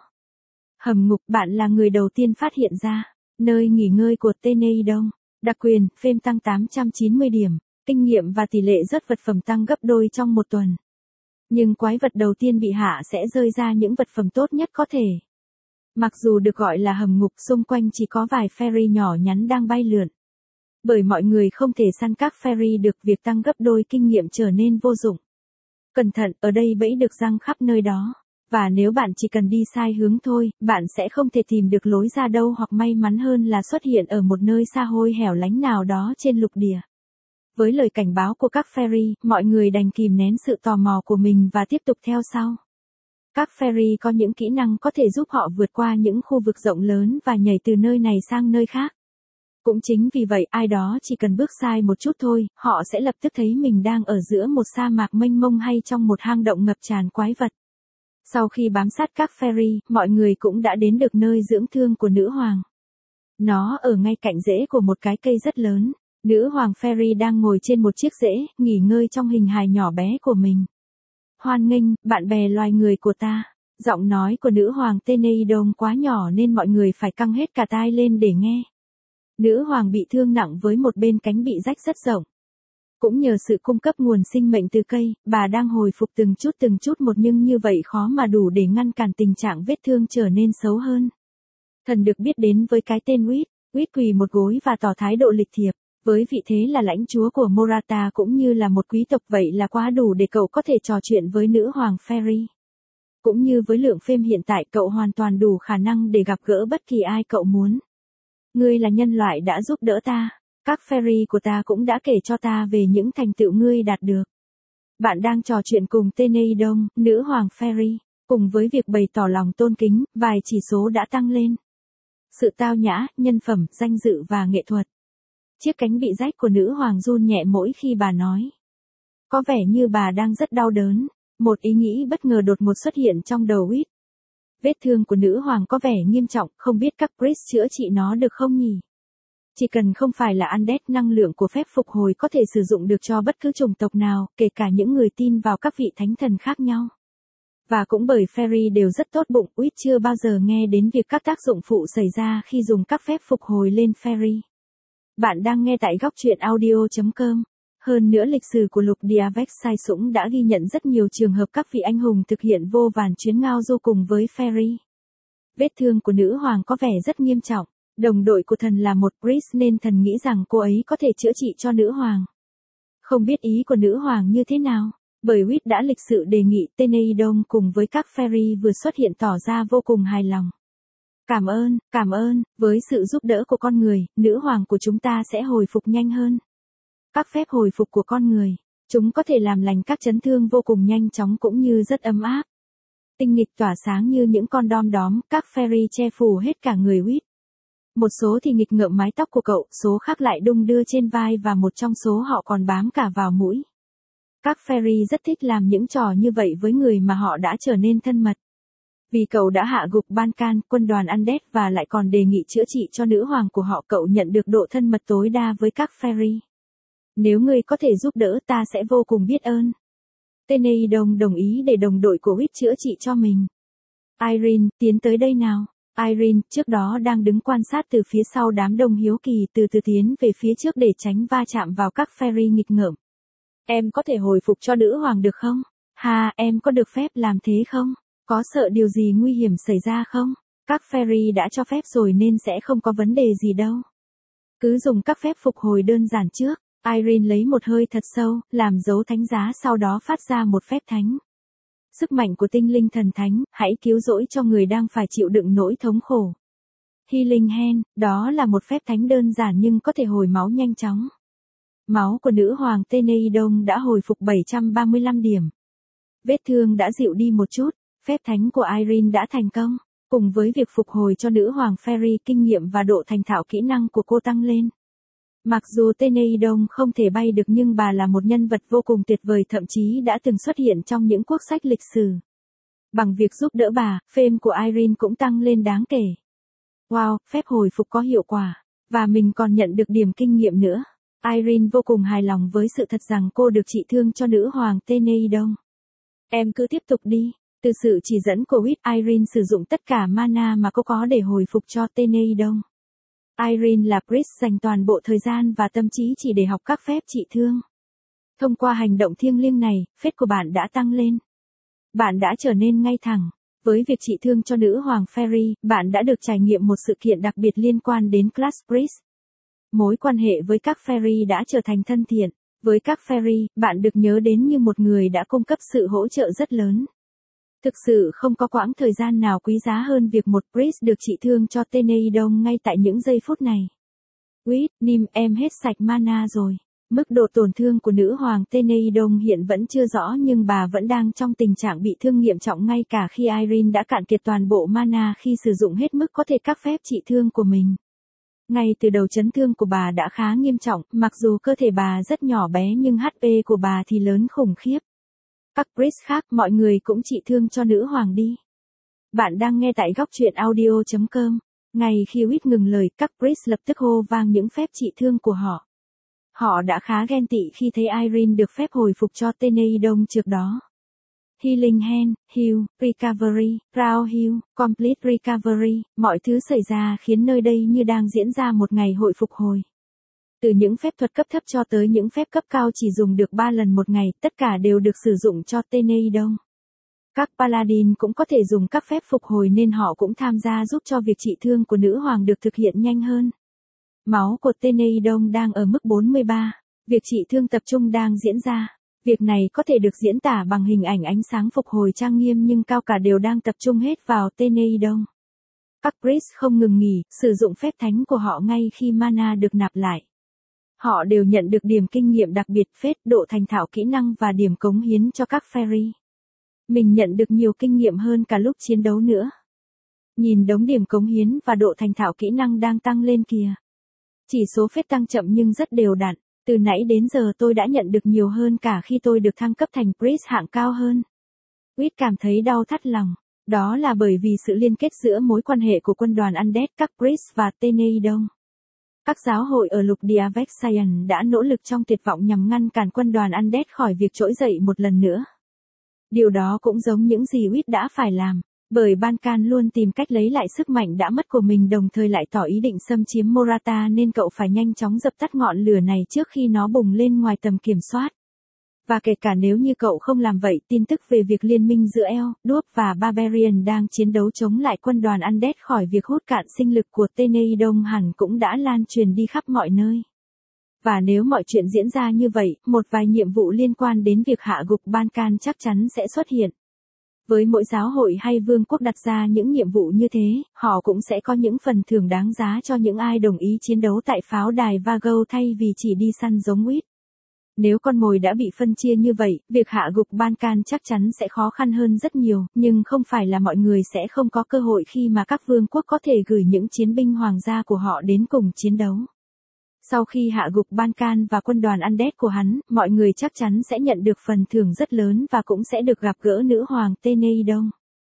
S1: Hầm ngục, bạn là người đầu tiên phát hiện ra. Nơi nghỉ ngơi của Teneidon. Đặc quyền, phêm tăng 890 điểm, kinh nghiệm và tỷ lệ rớt vật phẩm tăng gấp đôi trong một tuần. Nhưng quái vật đầu tiên bị hạ sẽ rơi ra những vật phẩm tốt nhất có thể. Mặc dù được gọi là hầm ngục, xung quanh chỉ có vài fairy nhỏ nhắn đang bay lượn. Bởi mọi người không thể săn các fairy được, việc tăng gấp đôi kinh nghiệm trở nên vô dụng. Cẩn thận, ở đây bẫy được giăng khắp nơi đó. Và nếu bạn chỉ cần đi sai hướng thôi, bạn sẽ không thể tìm được lối ra đâu, hoặc may mắn hơn là xuất hiện ở một nơi xa xôi hẻo lánh nào đó trên lục địa. Với lời cảnh báo của các fairy, mọi người đành kìm nén sự tò mò của mình và tiếp tục theo sau. Các fairy có những kỹ năng có thể giúp họ vượt qua những khu vực rộng lớn và nhảy từ nơi này sang nơi khác. Cũng chính vì vậy, ai đó chỉ cần bước sai một chút thôi, họ sẽ lập tức thấy mình đang ở giữa một sa mạc mênh mông hay trong một hang động ngập tràn quái vật. Sau khi bám sát các fairy, mọi người cũng đã đến được nơi dưỡng thương của nữ hoàng. Nó ở ngay cạnh rễ của một cái cây rất lớn. Nữ hoàng fairy đang ngồi trên một chiếc rễ, nghỉ ngơi trong hình hài nhỏ bé của mình. Hoan nghênh, bạn bè loài người của ta. Giọng nói của nữ hoàng Teneidon quá nhỏ nên mọi người phải căng hết cả tai lên để nghe. Nữ hoàng bị thương nặng với một bên cánh bị rách rất rộng. Cũng nhờ sự cung cấp nguồn sinh mệnh từ cây, bà đang hồi phục từng chút một nhưng như vậy khó mà đủ để ngăn cản tình trạng vết thương trở nên xấu hơn. Thần được biết đến với cái tên Whit, Whit quỳ một gối và tỏ thái độ lịch thiệp. Với vị thế là lãnh chúa của Morata cũng như là một quý tộc vậy là quá đủ để cậu có thể trò chuyện với nữ hoàng Ferry. Cũng như với lượng phêm hiện tại cậu hoàn toàn đủ khả năng để gặp gỡ bất kỳ ai cậu muốn. Ngươi là nhân loại đã giúp đỡ ta. Các Ferry của ta cũng đã kể cho ta về những thành tựu ngươi đạt được. Bạn đang trò chuyện cùng Teneidon, nữ hoàng Ferry. Cùng với việc bày tỏ lòng tôn kính, vài chỉ số đã tăng lên. Sự tao nhã, nhân phẩm, danh dự và nghệ thuật. Chiếc cánh bị rách của nữ hoàng run nhẹ mỗi khi bà nói. Có vẻ như bà đang rất đau đớn. Một ý nghĩ bất ngờ đột ngột xuất hiện trong đầu Whit. Vết thương của nữ hoàng có vẻ nghiêm trọng, không biết các priest chữa trị nó được không nhỉ? Chỉ cần không phải là undead, năng lượng của phép phục hồi có thể sử dụng được cho bất cứ chủng tộc nào, kể cả những người tin vào các vị thánh thần khác nhau. Và cũng bởi Ferry đều rất tốt bụng, Whit chưa bao giờ nghe đến việc các tác dụng phụ xảy ra khi dùng các phép phục hồi lên Ferry. Bạn đang nghe tại góc truyện audio.com. Hơn nữa lịch sử của lục địa Vexai Sũng đã ghi nhận rất nhiều trường hợp các vị anh hùng thực hiện vô vàn chuyến ngao du cùng với Ferry. Vết thương của nữ hoàng có vẻ rất nghiêm trọng. Đồng đội của thần là một priest nên thần nghĩ rằng cô ấy có thể chữa trị cho nữ hoàng. Không biết ý của nữ hoàng như thế nào, bởi Whit đã lịch sự đề nghị Teneidon cùng với các Ferry vừa xuất hiện tỏ ra vô cùng hài lòng. Cảm ơn, với sự giúp đỡ của con người, nữ hoàng của chúng ta sẽ hồi phục nhanh hơn. Các phép hồi phục của con người, chúng có thể làm lành các chấn thương vô cùng nhanh chóng cũng như rất ấm áp. Tinh nghịch tỏa sáng như những con đom đóm, các Ferry che phủ hết cả người Whit. Một số thì nghịch ngợm mái tóc của cậu, số khác lại đung đưa trên vai và một trong số họ còn bám cả vào mũi. Các Ferry rất thích làm những trò như vậy với người mà họ đã trở nên thân mật. Vì cậu đã hạ gục Bancan, quân đoàn Undead và lại còn đề nghị chữa trị cho nữ hoàng của họ, cậu nhận được độ thân mật tối đa với các Ferry. Nếu ngươi có thể giúp đỡ ta sẽ vô cùng biết ơn. Teneidon đồng ý để đồng đội của Whit chữa trị cho mình. Irene, tiến tới đây nào. Irene, trước đó đang đứng quan sát từ phía sau đám đông hiếu kỳ, từ từ tiến về phía trước để tránh va chạm vào các Ferry nghịch ngợm. Em có thể hồi phục cho nữ hoàng được không? Em có được phép làm thế không? Có sợ điều gì nguy hiểm xảy ra không? Các Ferry đã cho phép rồi nên sẽ không có vấn đề gì đâu. Cứ dùng các phép phục hồi đơn giản trước. Irene lấy một hơi thật sâu, làm dấu thánh giá sau đó phát ra một phép thánh. Sức mạnh của tinh linh thần thánh, hãy cứu rỗi cho người đang phải chịu đựng nỗi thống khổ. Healing Hand, đó là một phép thánh đơn giản nhưng có thể hồi máu nhanh chóng. Máu của nữ hoàng Teneidon đã hồi phục 735 điểm. Vết thương đã dịu đi một chút, phép thánh của Irene đã thành công. Cùng với việc phục hồi cho nữ hoàng Ferry, kinh nghiệm và độ thành thạo kỹ năng của cô tăng lên. Mặc dù Teneidon không thể bay được nhưng bà là một nhân vật vô cùng tuyệt vời, thậm chí đã từng xuất hiện trong những quốc sách lịch sử. Bằng việc giúp đỡ bà, fame của Irene cũng tăng lên đáng kể. Wow, phép hồi phục có hiệu quả. Và mình còn nhận được điểm kinh nghiệm nữa. Irene vô cùng hài lòng với sự thật rằng cô được trị thương cho nữ hoàng Teneidon. Em cứ tiếp tục đi. Từ sự chỉ dẫn của Whit, Irene sử dụng tất cả mana mà cô có để hồi phục cho Teneidon. Irene là priest dành toàn bộ thời gian và tâm trí chỉ để học các phép trị thương. Thông qua hành động thiêng liêng này, phép của bạn đã tăng lên. Bạn đã trở nên ngay thẳng. Với việc trị thương cho nữ hoàng Ferry, bạn đã được trải nghiệm một sự kiện đặc biệt liên quan đến class priest. Mối quan hệ với các Ferry đã trở thành thân thiện. Với các Ferry, bạn được nhớ đến như một người đã cung cấp sự hỗ trợ rất lớn. Thực sự không có quãng thời gian nào quý giá hơn việc một priest được trị thương cho Teneidon ngay tại những giây phút này. Whit, Nim, em hết sạch mana rồi. Mức độ tổn thương của nữ hoàng Teneidon hiện vẫn chưa rõ nhưng bà vẫn đang trong tình trạng bị thương nghiêm trọng ngay cả khi Irene đã cạn kiệt toàn bộ mana khi sử dụng hết mức có thể các phép trị thương của mình. Ngay từ đầu chấn thương của bà đã khá nghiêm trọng, mặc dù cơ thể bà rất nhỏ bé nhưng HP của bà thì lớn khủng khiếp. Các priest khác, mọi người cũng trị thương cho nữ hoàng đi. Bạn đang nghe tại góc truyện audio.com. Ngay khi Whit ngừng lời, các priest lập tức hô vang những phép trị thương của họ. Họ đã khá ghen tị khi thấy Irene được phép hồi phục cho Teneidon trước đó. Healing Hand, Heal, Recovery, Crown Heal, Complete Recovery, mọi thứ xảy ra khiến nơi đây như đang diễn ra một ngày hội phục hồi. Từ những phép thuật cấp thấp cho tới những phép cấp cao chỉ dùng được 3 lần một ngày, tất cả đều được sử dụng cho Teneidon. Các Paladin cũng có thể dùng các phép phục hồi nên họ cũng tham gia giúp cho việc trị thương của nữ hoàng được thực hiện nhanh hơn. Máu của Teneidon đang ở mức 43. Việc trị thương tập trung đang diễn ra. Việc này có thể được diễn tả bằng hình ảnh ánh sáng phục hồi trang nghiêm nhưng cao cả đều đang tập trung hết vào Teneidon. Các priest không ngừng nghỉ, sử dụng phép thánh của họ ngay khi mana được nạp lại. Họ đều nhận được điểm kinh nghiệm đặc biệt, phết, độ thành thạo kỹ năng và điểm cống hiến cho các fairy. Mình nhận được nhiều kinh nghiệm hơn cả lúc chiến đấu nữa. Nhìn đống điểm cống hiến và độ thành thạo kỹ năng đang tăng lên kìa. Chỉ số phép tăng chậm nhưng rất đều đặn. Từ nãy đến giờ tôi đã nhận được nhiều hơn cả khi tôi được thăng cấp thành priest hạng cao hơn. Wit cảm thấy đau thắt lòng. Đó là bởi vì sự liên kết giữa mối quan hệ của quân đoàn Undead, các priest và Teneidon. Các giáo hội ở lục địa Vexayan đã nỗ lực trong tuyệt vọng nhằm ngăn cản quân đoàn Undead khỏi việc trỗi dậy một lần nữa. Điều đó cũng giống những gì Wit đã phải làm, bởi Bankan luôn tìm cách lấy lại sức mạnh đã mất của mình đồng thời lại tỏ ý định xâm chiếm Morata nên cậu phải nhanh chóng dập tắt ngọn lửa này trước khi nó bùng lên ngoài tầm kiểm soát. Và kể cả nếu như cậu không làm vậy, tin tức về việc liên minh giữa Elf, Dwarf và Barbarian đang chiến đấu chống lại quân đoàn Undead khỏi việc hút cạn sinh lực của Teneidon hẳn cũng đã lan truyền đi khắp mọi nơi. Và nếu mọi chuyện diễn ra như vậy, một vài nhiệm vụ liên quan đến việc hạ gục Bankan chắc chắn sẽ xuất hiện. Với mỗi giáo hội hay vương quốc đặt ra những nhiệm vụ như thế, họ cũng sẽ có những phần thưởng đáng giá cho những ai đồng ý chiến đấu tại pháo đài Vago thay vì chỉ đi săn giống Wit. Nếu con mồi đã bị phân chia như vậy, việc hạ gục Bankan chắc chắn sẽ khó khăn hơn rất nhiều, nhưng không phải là mọi người sẽ không có cơ hội khi mà các vương quốc có thể gửi những chiến binh hoàng gia của họ đến cùng chiến đấu. Sau khi hạ gục Bankan và quân đoàn Undead của hắn, mọi người chắc chắn sẽ nhận được phần thưởng rất lớn và cũng sẽ được gặp gỡ nữ hoàng Teneidon.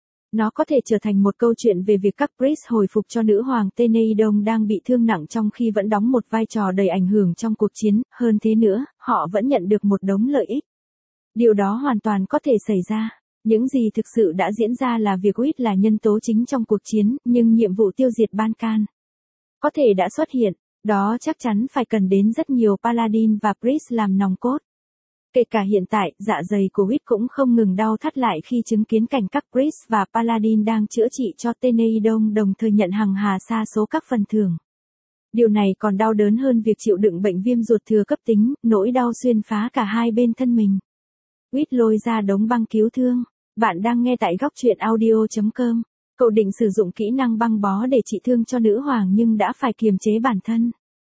S1: Nó có thể trở thành một câu chuyện về việc các priest hồi phục cho nữ hoàng Teneidon đang bị thương nặng trong khi vẫn đóng một vai trò đầy ảnh hưởng trong cuộc chiến, hơn thế nữa, họ vẫn nhận được một đống lợi ích. Điều đó hoàn toàn có thể xảy ra. Những gì thực sự đã diễn ra là việc Wit là nhân tố chính trong cuộc chiến, nhưng nhiệm vụ tiêu diệt Bankan có thể đã xuất hiện. Đó chắc chắn phải cần đến rất nhiều Paladin và Priest làm nòng cốt. Kể cả hiện tại, dạ dày của Wit cũng không ngừng đau thắt lại khi chứng kiến cảnh các Priest và Paladin đang chữa trị cho Teneidon đồng thời nhận hằng hà sa số các phần thưởng. Điều này còn đau đớn hơn việc chịu đựng bệnh viêm ruột thừa cấp tính, nỗi đau xuyên phá cả hai bên thân mình. Wit lôi ra đống băng cứu thương. Bạn đang nghe tại góc truyện audio.com. Cậu định sử dụng kỹ năng băng bó để trị thương cho nữ hoàng nhưng đã phải kiềm chế bản thân.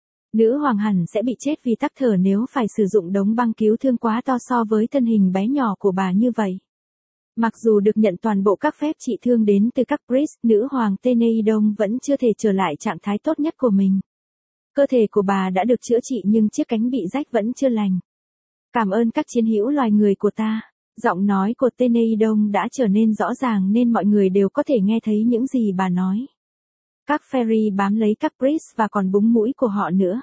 S1: Nữ hoàng hẳn sẽ bị chết vì tắc thở nếu phải sử dụng đống băng cứu thương quá to so với thân hình bé nhỏ của bà như vậy. Mặc dù được nhận toàn bộ các phép trị thương đến từ các priest, nữ hoàng Teneidon vẫn chưa thể trở lại trạng thái tốt nhất của mình. Cơ thể của bà đã được chữa trị nhưng chiếc cánh bị rách vẫn chưa lành. Cảm ơn các chiến hữu loài người của ta. Giọng nói của Teneidon đã trở nên rõ ràng nên mọi người đều có thể nghe thấy những gì bà nói. Các fairy bám lấy các priest và còn búng mũi của họ nữa.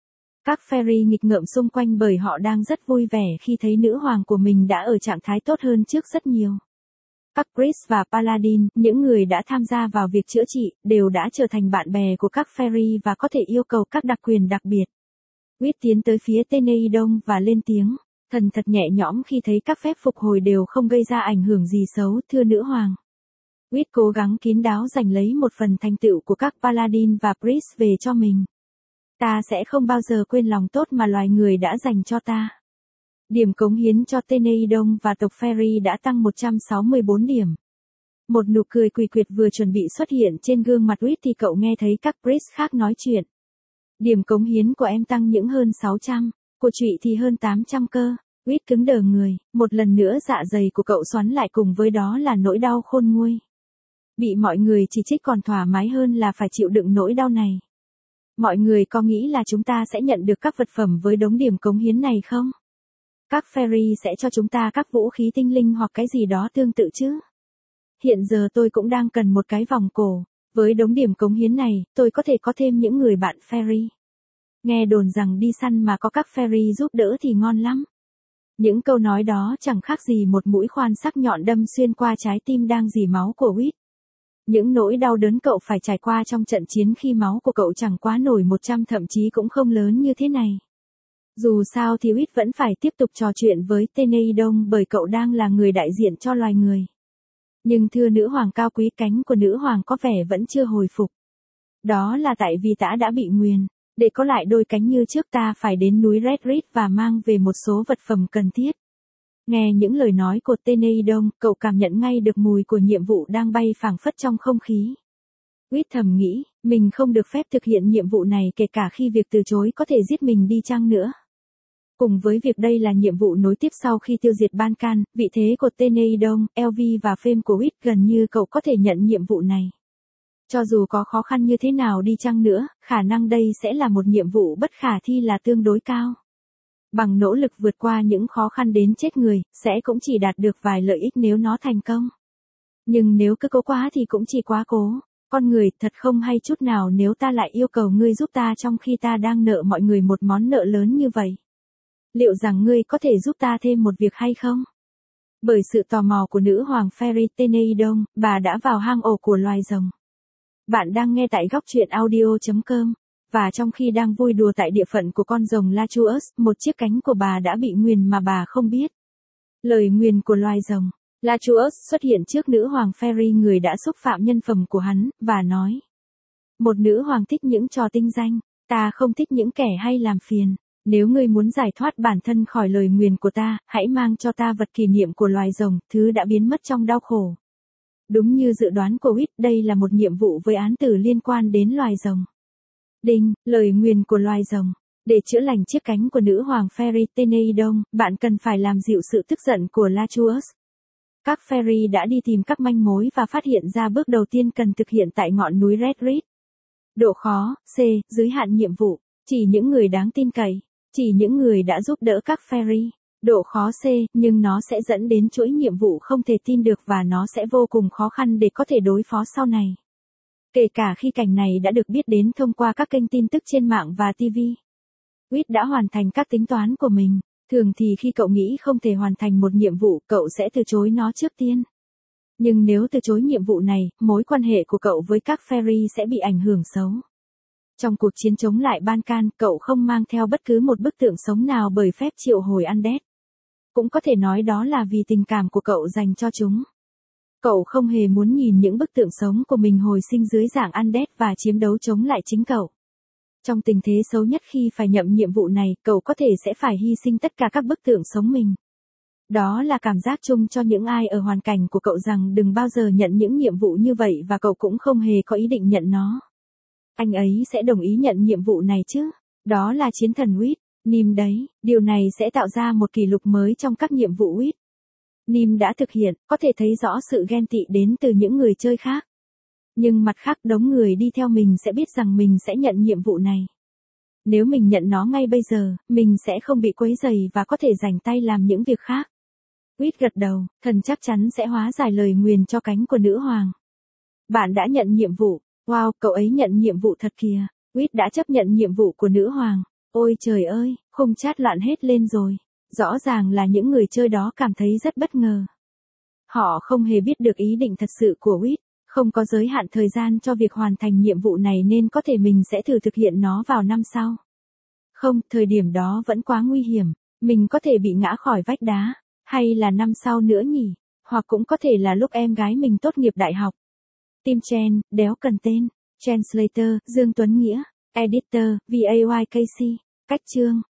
S1: Các fairy nghịch ngợm xung quanh bởi họ đang rất vui vẻ khi thấy nữ hoàng của mình đã ở trạng thái tốt hơn trước rất nhiều. Các priest và paladin, những người đã tham gia vào việc chữa trị, đều đã trở thành bạn bè của các fairy và có thể yêu cầu các đặc quyền đặc biệt. Wit tiến tới phía Teneidon và lên tiếng. Thần thật nhẹ nhõm khi thấy các phép phục hồi đều không gây ra ảnh hưởng gì xấu, thưa nữ hoàng. Wit cố gắng kín đáo giành lấy một phần thành tựu của các Paladin và Priest về cho mình. Ta sẽ không bao giờ quên lòng tốt mà loài người đã dành cho ta. Điểm cống hiến cho Teneidon và tộc Fairy đã tăng 164 điểm. Một nụ cười quỷ quyệt vừa chuẩn bị xuất hiện trên gương mặt Wit thì cậu nghe thấy các Priest khác nói chuyện. Điểm cống hiến của em tăng những hơn 600. Của Trụy thì hơn 800 cơ. Wit cứng đờ người, một lần nữa dạ dày của cậu xoắn lại cùng với đó là nỗi đau khôn nguôi. Bị mọi người chỉ trích còn thoải mái hơn là phải chịu đựng nỗi đau này. Mọi người có nghĩ là chúng ta sẽ nhận được các vật phẩm với đống điểm cống hiến này không? Các fairy sẽ cho chúng ta các vũ khí tinh linh hoặc cái gì đó tương tự chứ? Hiện giờ tôi cũng đang cần một cái vòng cổ. Với đống điểm cống hiến này, tôi có thể có thêm những người bạn fairy. Nghe đồn rằng đi săn mà có các fairy giúp đỡ thì ngon lắm. Những câu nói đó chẳng khác gì một mũi khoan sắc nhọn đâm xuyên qua trái tim đang rỉ máu của Whit. Những nỗi đau đớn cậu phải trải qua trong trận chiến khi máu của cậu chẳng quá nổi 100 thậm chí cũng không lớn như thế này. Dù sao thì Whit vẫn phải tiếp tục trò chuyện với Teneidon bởi cậu đang là người đại diện cho loài người. Nhưng thưa nữ hoàng cao quý, cánh của nữ hoàng có vẻ vẫn chưa hồi phục. Đó là tại vì tã đã bị nguyền. Để có lại đôi cánh như trước ta phải đến núi Red Reed và mang về một số vật phẩm cần thiết. Nghe những lời nói của Teneidon, cậu cảm nhận ngay được mùi của nhiệm vụ đang bay phảng phất trong không khí. Whit thầm nghĩ, mình không được phép thực hiện nhiệm vụ này kể cả khi việc từ chối có thể giết mình đi chăng nữa. Cùng với việc đây là nhiệm vụ nối tiếp sau khi tiêu diệt Bancan, vị thế của Teneidon, LV và Fame của Whit gần như cậu có thể nhận nhiệm vụ này. Cho dù có khó khăn như thế nào đi chăng nữa, khả năng đây sẽ là một nhiệm vụ bất khả thi là tương đối cao. Bằng nỗ lực vượt qua những khó khăn đến chết người, sẽ cũng chỉ đạt được vài lợi ích nếu nó thành công. Nhưng nếu cứ cố quá thì cũng chỉ quá cố. Con người thật không hay chút nào nếu ta lại yêu cầu ngươi giúp ta trong khi ta đang nợ mọi người một món nợ lớn như vậy. Liệu rằng ngươi có thể giúp ta thêm một việc hay không? Bởi sự tò mò của nữ hoàng Fairy Teneidon, bà đã vào hang ổ của loài rồng. Bạn đang nghe tại góc truyện audio.com. Và trong khi đang vui đùa tại địa phận của con rồng Lachuus, một chiếc cánh của bà đã bị nguyền mà bà không biết. Lời nguyền của loài rồng. Lachuus xuất hiện trước nữ hoàng Fairy, người đã xúc phạm nhân phẩm của hắn, và nói. Một nữ hoàng thích những trò tinh danh, ta không thích những kẻ hay làm phiền. Nếu ngươi muốn giải thoát bản thân khỏi lời nguyền của ta, hãy mang cho ta vật kỷ niệm của loài rồng, thứ đã biến mất trong đau khổ. Đúng như dự đoán của Whit, đây là một nhiệm vụ với án tử liên quan đến loài rồng. Đinh, lời nguyền của loài rồng. Để chữa lành chiếc cánh của nữ hoàng Fairy Teneidon, bạn cần phải làm dịu sự tức giận của Lachuus. Các Fairy đã đi tìm các manh mối và phát hiện ra bước đầu tiên cần thực hiện tại ngọn núi Red Reed. Độ khó, C, giới hạn nhiệm vụ. Chỉ những người đáng tin cậy. Chỉ những người đã giúp đỡ các Fairy. Độ khó C, nhưng nó sẽ dẫn đến chuỗi nhiệm vụ không thể tin được và nó sẽ vô cùng khó khăn để có thể đối phó sau này. Kể cả khi cảnh này đã được biết đến thông qua các kênh tin tức trên mạng và TV. Whit đã hoàn thành các tính toán của mình. Thường thì khi cậu nghĩ không thể hoàn thành một nhiệm vụ, cậu sẽ từ chối nó trước tiên. Nhưng nếu từ chối nhiệm vụ này, mối quan hệ của cậu với các Fairy sẽ bị ảnh hưởng xấu. Trong cuộc chiến chống lại Bancan, cậu không mang theo bất cứ một bức tượng sống nào bởi phép triệu hồi Undead. Cũng có thể nói đó là vì tình cảm của cậu dành cho chúng. Cậu không hề muốn nhìn những bức tượng sống của mình hồi sinh dưới dạng Undead và chiến đấu chống lại chính cậu. Trong tình thế xấu nhất khi phải nhận nhiệm vụ này, cậu có thể sẽ phải hy sinh tất cả các bức tượng sống mình. Đó là cảm giác chung cho những ai ở hoàn cảnh của cậu rằng đừng bao giờ nhận những nhiệm vụ như vậy và cậu cũng không hề có ý định nhận nó. Anh ấy sẽ đồng ý nhận nhiệm vụ này chứ? Đó là chiến thần Whit, Nim đấy, điều này sẽ tạo ra một kỷ lục mới trong các nhiệm vụ Whit. Nim đã thực hiện, có thể thấy rõ sự ghen tị đến từ những người chơi khác. Nhưng mặt khác đống người đi theo mình sẽ biết rằng mình sẽ nhận nhiệm vụ này. Nếu mình nhận nó ngay bây giờ, mình sẽ không bị quấy rầy và có thể rảnh tay làm những việc khác. Whit gật đầu, thần chắc chắn sẽ hóa giải lời nguyền cho cánh của nữ hoàng. Bạn đã nhận nhiệm vụ. Wow, cậu ấy nhận nhiệm vụ thật kìa. Whit đã chấp nhận nhiệm vụ của nữ hoàng. Ôi trời ơi, khung chat loạn hết lên rồi. Rõ ràng là những người chơi đó cảm thấy rất bất ngờ. Họ không hề biết được ý định thật sự của Whit. Không có giới hạn thời gian cho việc hoàn thành nhiệm vụ này nên có thể mình sẽ thử thực hiện nó vào năm sau. Không, thời điểm đó vẫn quá nguy hiểm. Mình có thể bị ngã khỏi vách đá. Hay là năm sau nữa nhỉ? Hoặc cũng có thể là lúc em gái mình tốt nghiệp đại học. Tim Chen, đéo cần tên. Translator, Dương Tuấn Nghĩa. Editor, VAYKC. Cách chương.